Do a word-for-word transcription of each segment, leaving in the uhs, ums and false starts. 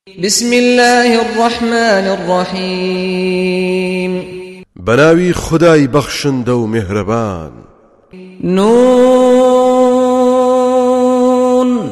بسم الله الرحمن الرحيم بناوي خداي بخشند و مهربان. نون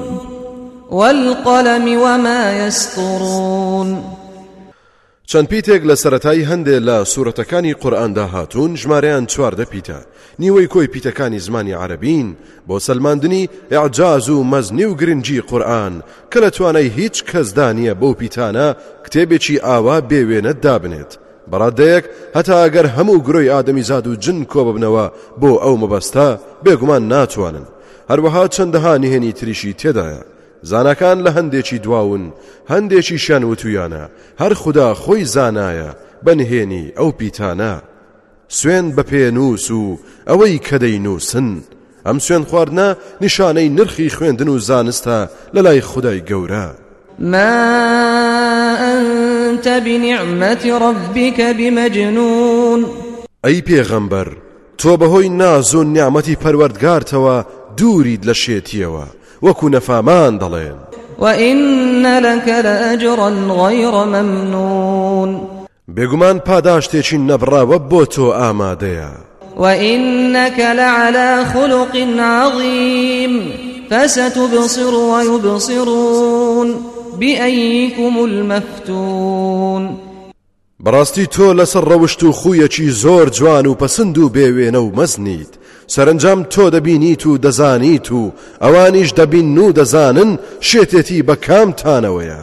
والقلم وما يسطرون. چەند پیتێک لە سەرەتای هەندێک لە سوورەتەکانی قورئاندا هاتوون، ژمارەیان چواردە پیتە. نیوەی کۆی پیتەکانی زمانی عەرەبین بۆ سەلماندنی ئیعجاز و مەزنی و گرنگی قورئان کە لە توانای هیچ کەسدا نییە بەو پیتانە کتێبێکی ئاوا بێوێنە دابنێت. بەڕادەیەک هەتا ئەگەر هەموو گرۆی ئادەمیزاد و جن کۆ ببنەوە بۆ ئەو مەبەستە بێگومان ناتوانن. هەروەها چەندەها نهێنی تریشی تێدایە. زانەکان لە هەندێکی دواون، هەندێکی شان وتویانە هەر خوددا خۆی زانایە بەنهێنی ئەو پیتانە. سوێن بە پێنووس و ئەوەی کە دەینووسن. ئەم سوێن خواردنە نیشانەی نرخی خوێندن و زانستە لە لای خودای گەورە. ما أنت بنعمة ربك بمجنون. ئەی پێغەمبەر، تۆ بەهۆی ناز و نیعمەتی پەروەردگارتەوە دوورید لە شێتیەوە، وەکو نەفامان دەڵێن. وإن لك لأجرا غير ممنون. بێگومان پاداشتێکی نەبڕاوە بۆ تۆ ئامادەیە. وإنك لعلى خلق عظيم فستبصر ويبصرون بأيكم المفتون. بەڕاستی تۆ لەسەر ڕەوشت و خویەکی زۆر جوان و پەسند و بێوێنە و مەزنیت. سەرنجام تۆ دەبینیت و دەزانیت و ئەوانیش دەبین و دەزانن شێتێتی بە کامتانەوەیە.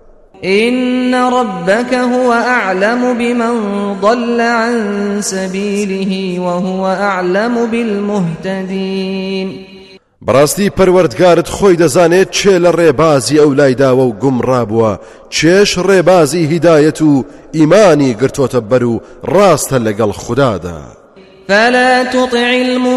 إن ربك هو أعلم بمن ضل عن سبيله وهو أعلم بالمهتدين. بەڕاستی پەروەردگارت خۆی دەزانێت چێ لە ڕێبازی ئەو لایداوە و گومڕابووە، چێش ڕێبازی هیدایەت و ئیمانی گرتۆتە بەر و ڕاستە لەگەڵ خوددادا. فلا تطع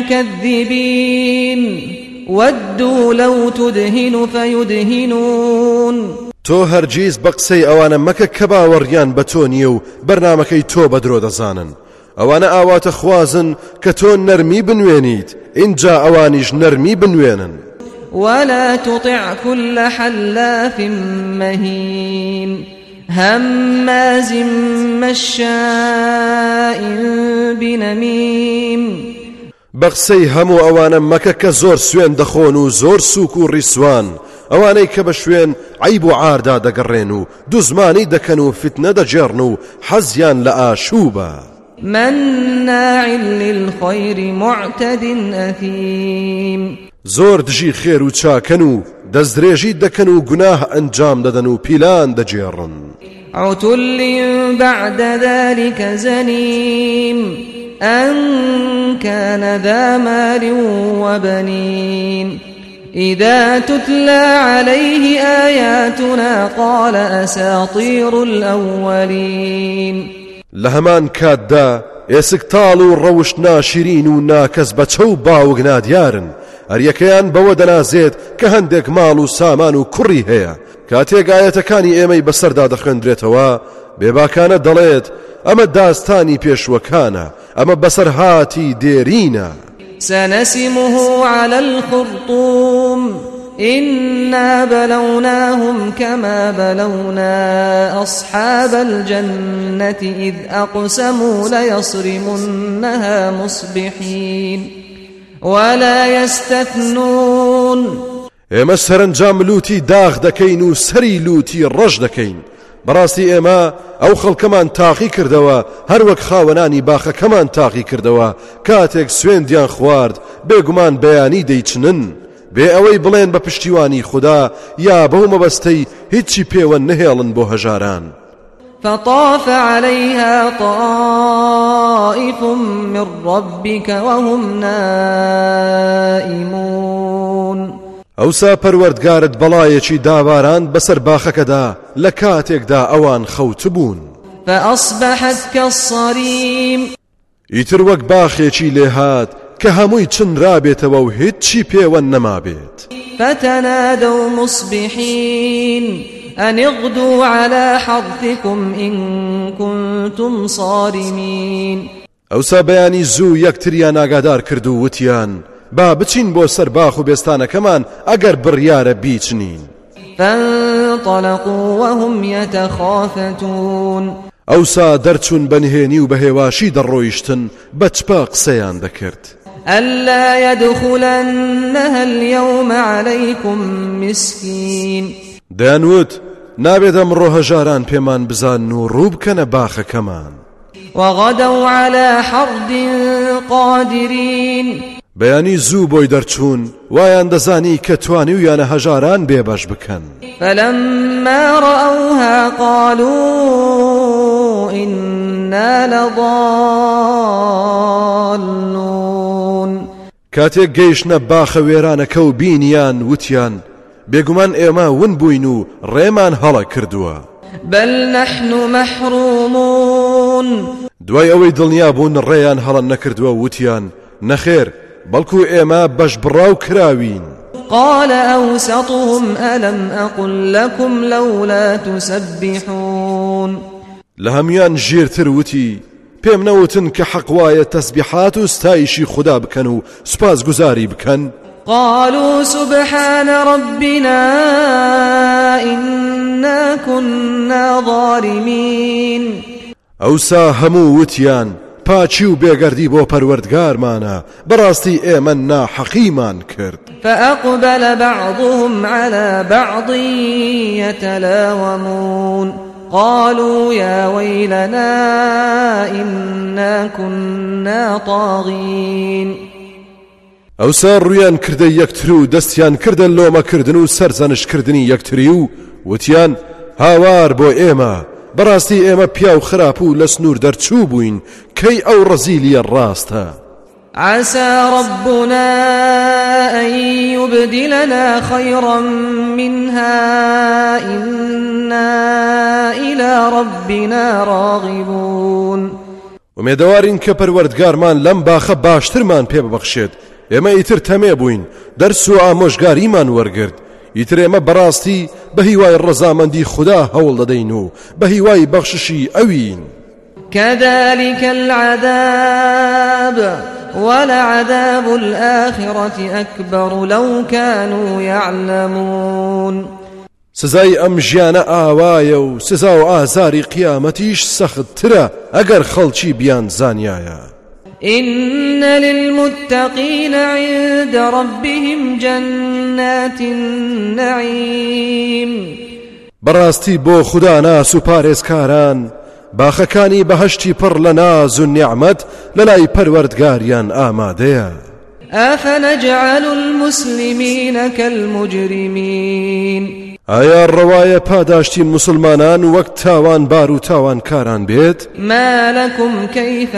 المكذبين ودوا لو تدهن فيدهنون. تۆ هەرگیز بە قسەی ئەوانە مەکە کە باوەڕیان بە تۆ نییە و بەرنامەکەی تۆ بە درۆ دەزانن. ئەوانە ئاواتە خوازن کە تۆ نەرمی بنوێنیت، اینجا ئەوانیش نەرمی بنوێنن. ولا تطع كل حلاف مهين هماز مشاء بنميم. بەقسەی هەموو ئەوانە مەکە کە زۆر سوێن دەخۆن و زۆر سووک و ڕیسوان، ئەوانەی کە بە شوێن عیب و عاردا دەگەڕێن و دوزمانی دەکەن و فتنە دەجێڕن و حەزیان لە ئاشوبە. مناع للخير معتد أثيم. زۆر دژی خێر و چاکەن و دەستدرێژی دەکەن و گوناه ئەنجام دەدەن و پیلان دەجێڕن. عتل بعد ذلك زنيم أن كان ذا مال وبنين إذا تتلى عليه آياتنا قال أساطير الأولين. لهمان کاتدا ئێسکتاڵ و ڕەوشت ناشرین و ناکەس بە چەو باوک نادیارن. هەریەکەیان بەوە دەنازێت کە هەندێک ماڵ و سامان و کوڕی هەیە. کاتێک ئاەتەکانی ئێمەی بەسەردا دەخوێندرێتەوە بێباکانە دەڵێت ئەمە داستانی پێشوەکانە، ئەمە بەسەرهاتی دێرینە. سنسمه على الخرطوم إنا بلوناهم كما بلونا أصحاب الجنة إذ أقسموا ليصرمنها مصبحين ولا يستثنون. ئێمە سەرنجام لوتی داغ دەکەین و سەری لوتی ڕەش دەکەین. بەڕاستی ئێمە ئەو خەڵکەمان تاقی کردەوە هەر وەک خاوەنانی باخەکەمان تاقی کردەوە کاتێک سوێندیان خوارد بێگومان بەیانی دەیچنن بێ ئەوەی بڵێن بە پشتیوانی خوددا یا بەو مەبەستەی هیچی پێوە نەهێڵن بۆ هەژاران. فطاف عليها طائف من ربك وهم نائمون. ئەوسا پەروەردگارت بەڵایەکی داواران بەسەر باخەکەدا لە کاتێکدا ئەوان خەوت بوون. فأصبحت كالصريم. ئیتر وەک باخێکی لێهات کە هەمووی چن رابێتەوە و هیچی پێوە نەمابێت. فتنادوا مصبحين أن اغدوا على حرثكم إن كنتم صارمين. ئەوسا بەیانی زوو یەکتریان ئاگادار کرد و وتیان با بچین بۆ سەر باخ و بێستانەکەمان ئەگەر بڕیارە بیچنین. فانطلقوا فانطلقوا وهم يتخافتون ئەوسا دەرچوون بەنهێنی و بەهێواشی دەڕۆیشتن بەچپە قسەیان دەکرد ألا يدخلنها اليوم عليكم مسكين دەیانوت نابێت ئەمڕۆ هەژاران پێمان بزان و ڕوو بکەنە باخەکەمان وغدوا على حرد قادرين بەیانی زوو بۆی دەرچوون وایان دەزانی کە توانی و یانە هەژاران بێبەش بکەن فلما رأوها قالوا إنا لضالون کاتێک گەیشتنە باخە وێرانەکە و بینیان وتیان بێگومان ئێمە ون بووین و ڕێمان هەڵە کردووە بل نحن محرومون دوای ئەوەی دڵنیا بوون ڕێیان هەڵە نەکردووە وتیان نەخێر بەڵکو ئێمە بەش بڕاو کراوین قال أوسطهم ألم أقل لكم لولا تسبحون لهميان ژێرتر وتی پێم نەوتن کە حەق وایە تەسبیحات و ستایشی خوددا بکەن و سوپاس گوزاری بکەن قالوا سبحان ربنا إنا كنا ظالمين ئەوسا هەموو وتیان پاچی و بێگەردی بۆ پەروەردگارمانە بەڕاستی ئێمە ناحەقیمان کرد فأقبل بعضهم على بعض يتلاومون قالوا يا ويلنا إنا كنا طاغين ئەوسا ڕویان کردە یەکتر و دەستیان کردە لۆمەکردن و سەرزانشکردنی یەکتری و وتیان هاوار بۆ ئێمە بەڕاستی ئێمە پیا و خراپ و لە سنوور دەرچوو بووین کەی ئەو ڕەزیلیە ڕاستە عسى ربنا أن يبدلنا خيرا منها إنا إلى ربنا راغبون ومێدەوارین کە پەروەردگارمان لەم باخە باشترمان پێ ببەخشێت ئێمە ئیتر تەمێ بووین دەرس و ئامۆژگاریمان وەرگرت ئیتر ئێمە بەڕاستی بە هیوای ڕەزامەندی خوددا هەوڵ دەدەین و بە هیوای بەخششی ئەوین كذلك العذاب ولعذاب الآخرة أكبر لو كانوا يعلمون سزای ئەم ژیانە ئاوایە و سزا و ئازاری قیامەتیش سەختترە ئەگەر خەڵکی بیان زانیایە إن للمتقين عند ربهم جنات النعيم بەڕاستی بۆ خوددا ناس و پارێزکاران باخەکانی بەهەشتی پڕ لە ناز و نیعمەت لەلای پەروەردگاریان ئامادەیە أفنجعل المسلمين كالمجرمين ئایا ڕەوایە پاداشتی مسلمانان وەک تاوان بار و تاوان کاران بێت ما لكم كيف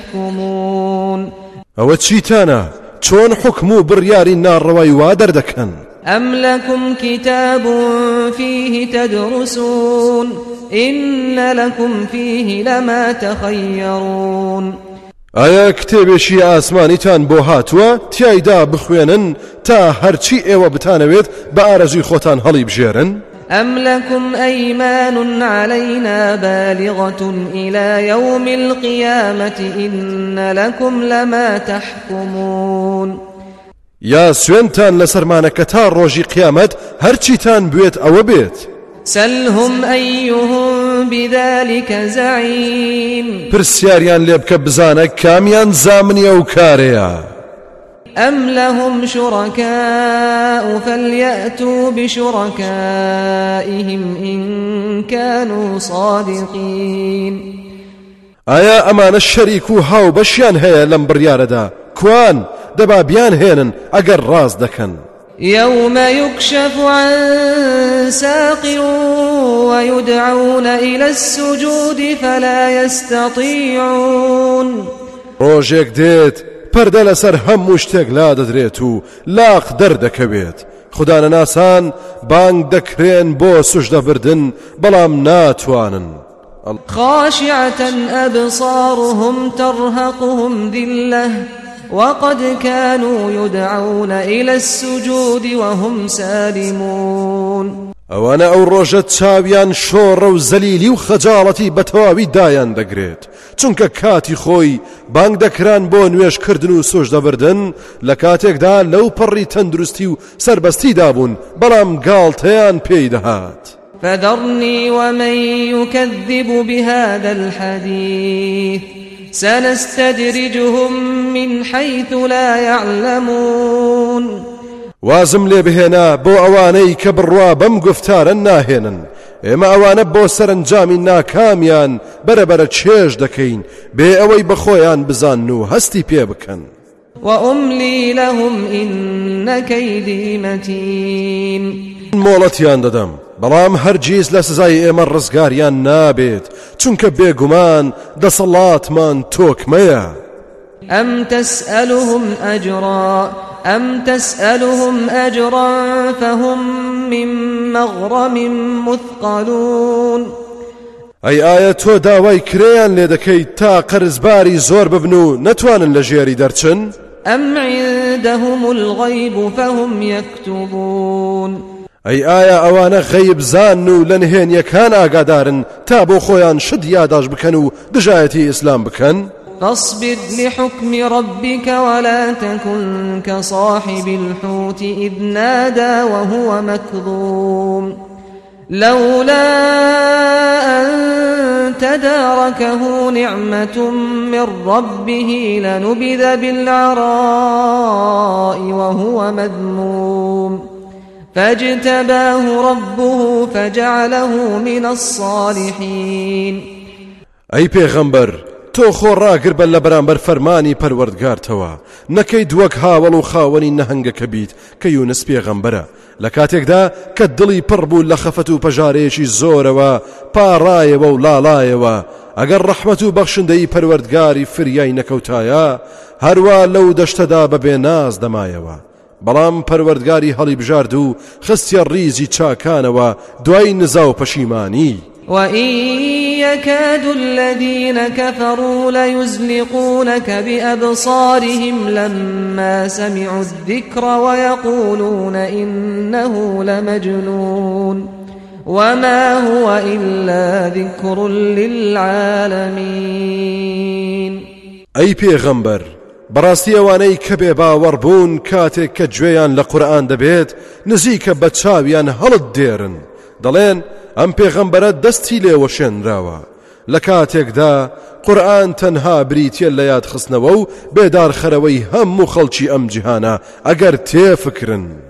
تحكمون ئەوە چیتانە چۆن حکم و بڕیاری ناڕەوای وا دەردەکەن أم لكم كتاب فيه تدرسون إن لكم فيه لما تخيرون ئایا کتێبێکی ئاسمانیتان بۆ هاتووە تیایدا بخوێنن تا هەرچی ئێوە بتانەوێت بە ئارەزوی خۆتان هەڵی بژێرن أم لكم أيمان علينا بالغة إلى يوم القيامة إن لكم لما تحكمون یا سوێنتان لەسەرمانە کە تا ڕۆژی قیامەت هەرچیتان بوێت ئەوە بێت سلهم أيهم بذلك زعيم پرسیاریان لێ بکە بزانە کامیان زامنیە و کارەیە أم لهم شركاء فليأتوا بشركائهم إن كانوا صادقين ئایا ئەمانە شەریک و هاو بەشیان هەیە لەم بڕیارەدا کوان دەبا بیان هێنن ئەگەر ڕاست دەکەن يوم يكشف عن ساق ويدعون إلى السجود فلا يستطيعون ڕۆژێک دێت پەردە لەسەر هەموو شتێک لا دەدرێت و لاق دەردەکەوێت خوددانە ناسان بانگ دەکرێن بۆ سوژدەبردن بەڵام ناتوانن خاشعة أبصارهم ترهقهم ذلة وقد كانوا يدعون إلى السجود وهم سالمون ئەوانە ئەو ڕۆژە چاویان شۆڕە و زەلیلی و خەجاڵەتی بەتەواوی دایان دەگرێت چونکە کاتی خۆی بانگ دەکران بۆ نوێژکردن و سۆژدەبردن لە کاتێکدا لەو پەڕی تەندروستی و سربەستیدا بوون بەڵام گاڵتەیان پێی دەهات فذرني ومن يكذب بهذا الحديث سنستدرجهم من حيث لا يعلمون وازم لێ بهێنا بۆ ئەوانەی کە بڕوا بەم گفتارە ناهێنن ئێمە ئەوانە بۆ سەرنجامی ناکامیان بەرەبەرە چێژ دەکەین بێ ئەوەی بەخۆیان بزان و هەستی پێ بکەن وأملي لهم إن كيدي متين مۆڵەتیان دەدەم بەڵام هەرگیز لە سزای ئێمە ڕزگاریان نابێت چونکە بێگومان دەسەڵاتمان تۆکمەیە أم تسألهم أجرا أم تسألهم أجرا فهم من مغرم مثقلون ئەی ئایا تۆ داوای کرێیان لێ دەکەیت تا قەرزباری زۆر ببن و نەتوانن لە ژێری دەرچن أم عندهم الغيب فهم يكتبون ئەی ئایا ئەوانە غەیب زان و لە نهێنیەکان ئاگادارن تا بۆ خۆیان شت یاداش بکەن و دژایەتی ئیسلام بکەن فاصبر لحكم ربك ولا تكن كصاحب الحوت إذ نادى وهو مكظوم لولا أن تداركه نعمة من ربه لنبذ بالعراء وهو مذموم فاجتباه ربه فجعله من الصالحين أي پیغمبر تۆ خۆ ڕاگربە لە بەرامبەر فەرمانی پەروەردگارتەوە نەکەیت وەک هاوڵ و خاوەنی نەهەنگەکە بیت کە یونس پێغەمبەرە لە کاتێکدا کە دڵی پڕ بوو لە خەفەت و پەژارەیەکی زۆرەوە پاڕایەوە و لاڵایەوە ئەگەر ڕەحمەت و بەخشندەی پەروەردگاری فریای نەکەوتایە هەروە لەو دەشتەدا بەبێ ناز دەمایەوە بەڵام پەروەردگاری هەڵی بژارد و خستیە ڕیزی چاکانەوە دوای نزا و پەشیمانی وإن يكاد الذين كفروا ليزلقونك بأبصارهم لما سمعوا الذكر ويقولون إنه لمجنون وما هو إلا ذكر للعالمين أي پیغمبر بەڕاستی ئەوانەی کە بێ باوەڕ بوون کاتێک کە گوێیان لە قورئان دەبێت نزیکە بە چاویان هەڵت دێرن دەڵێن ئەم پێغەمبەرە دەستی لێوەشێنراوە لە کاتێکدا قورئان تەنها بریتیە لە یاد خستنەوە و بێدارخەرەوەی هەموو خەڵکی ئەم جیهانە ئەگەر تێفکرن